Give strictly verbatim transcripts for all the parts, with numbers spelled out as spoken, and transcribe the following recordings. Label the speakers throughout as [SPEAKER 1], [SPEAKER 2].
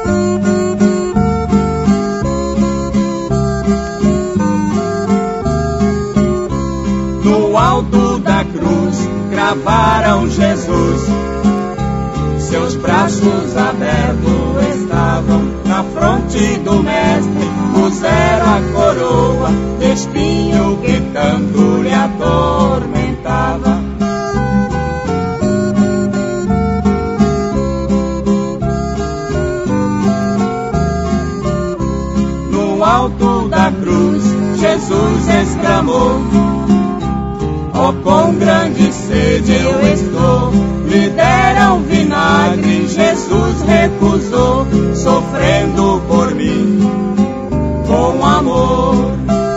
[SPEAKER 1] No alto da cruz cravaram Jesus, seus braços abertos estavam na fronte do mestre, puseram a coroa de espinho que tanto lhe atormentava. No alto da cruz Jesus exclamou: oh, com grande sede eu estou. Me deram vinagre, Jesus recusou, sofrendo por mim com amor.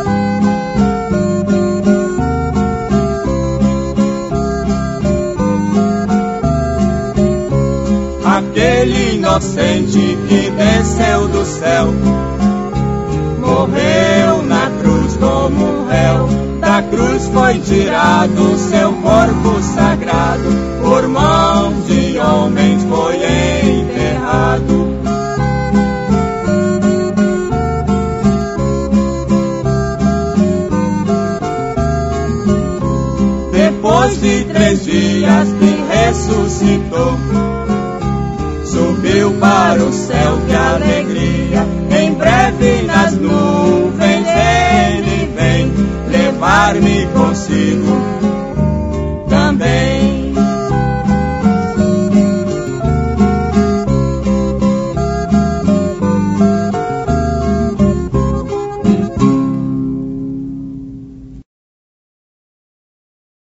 [SPEAKER 1] Aquele inocente que desceu do céu, morreu na cruz como um réu. Da cruz foi tirado seu corpo sagrado, por mãos de homens foi enterrado. Depois de três dias que ressuscitou, subiu para o céu, que alegria. Em breve nas nuvens ele vem levar-me consigo.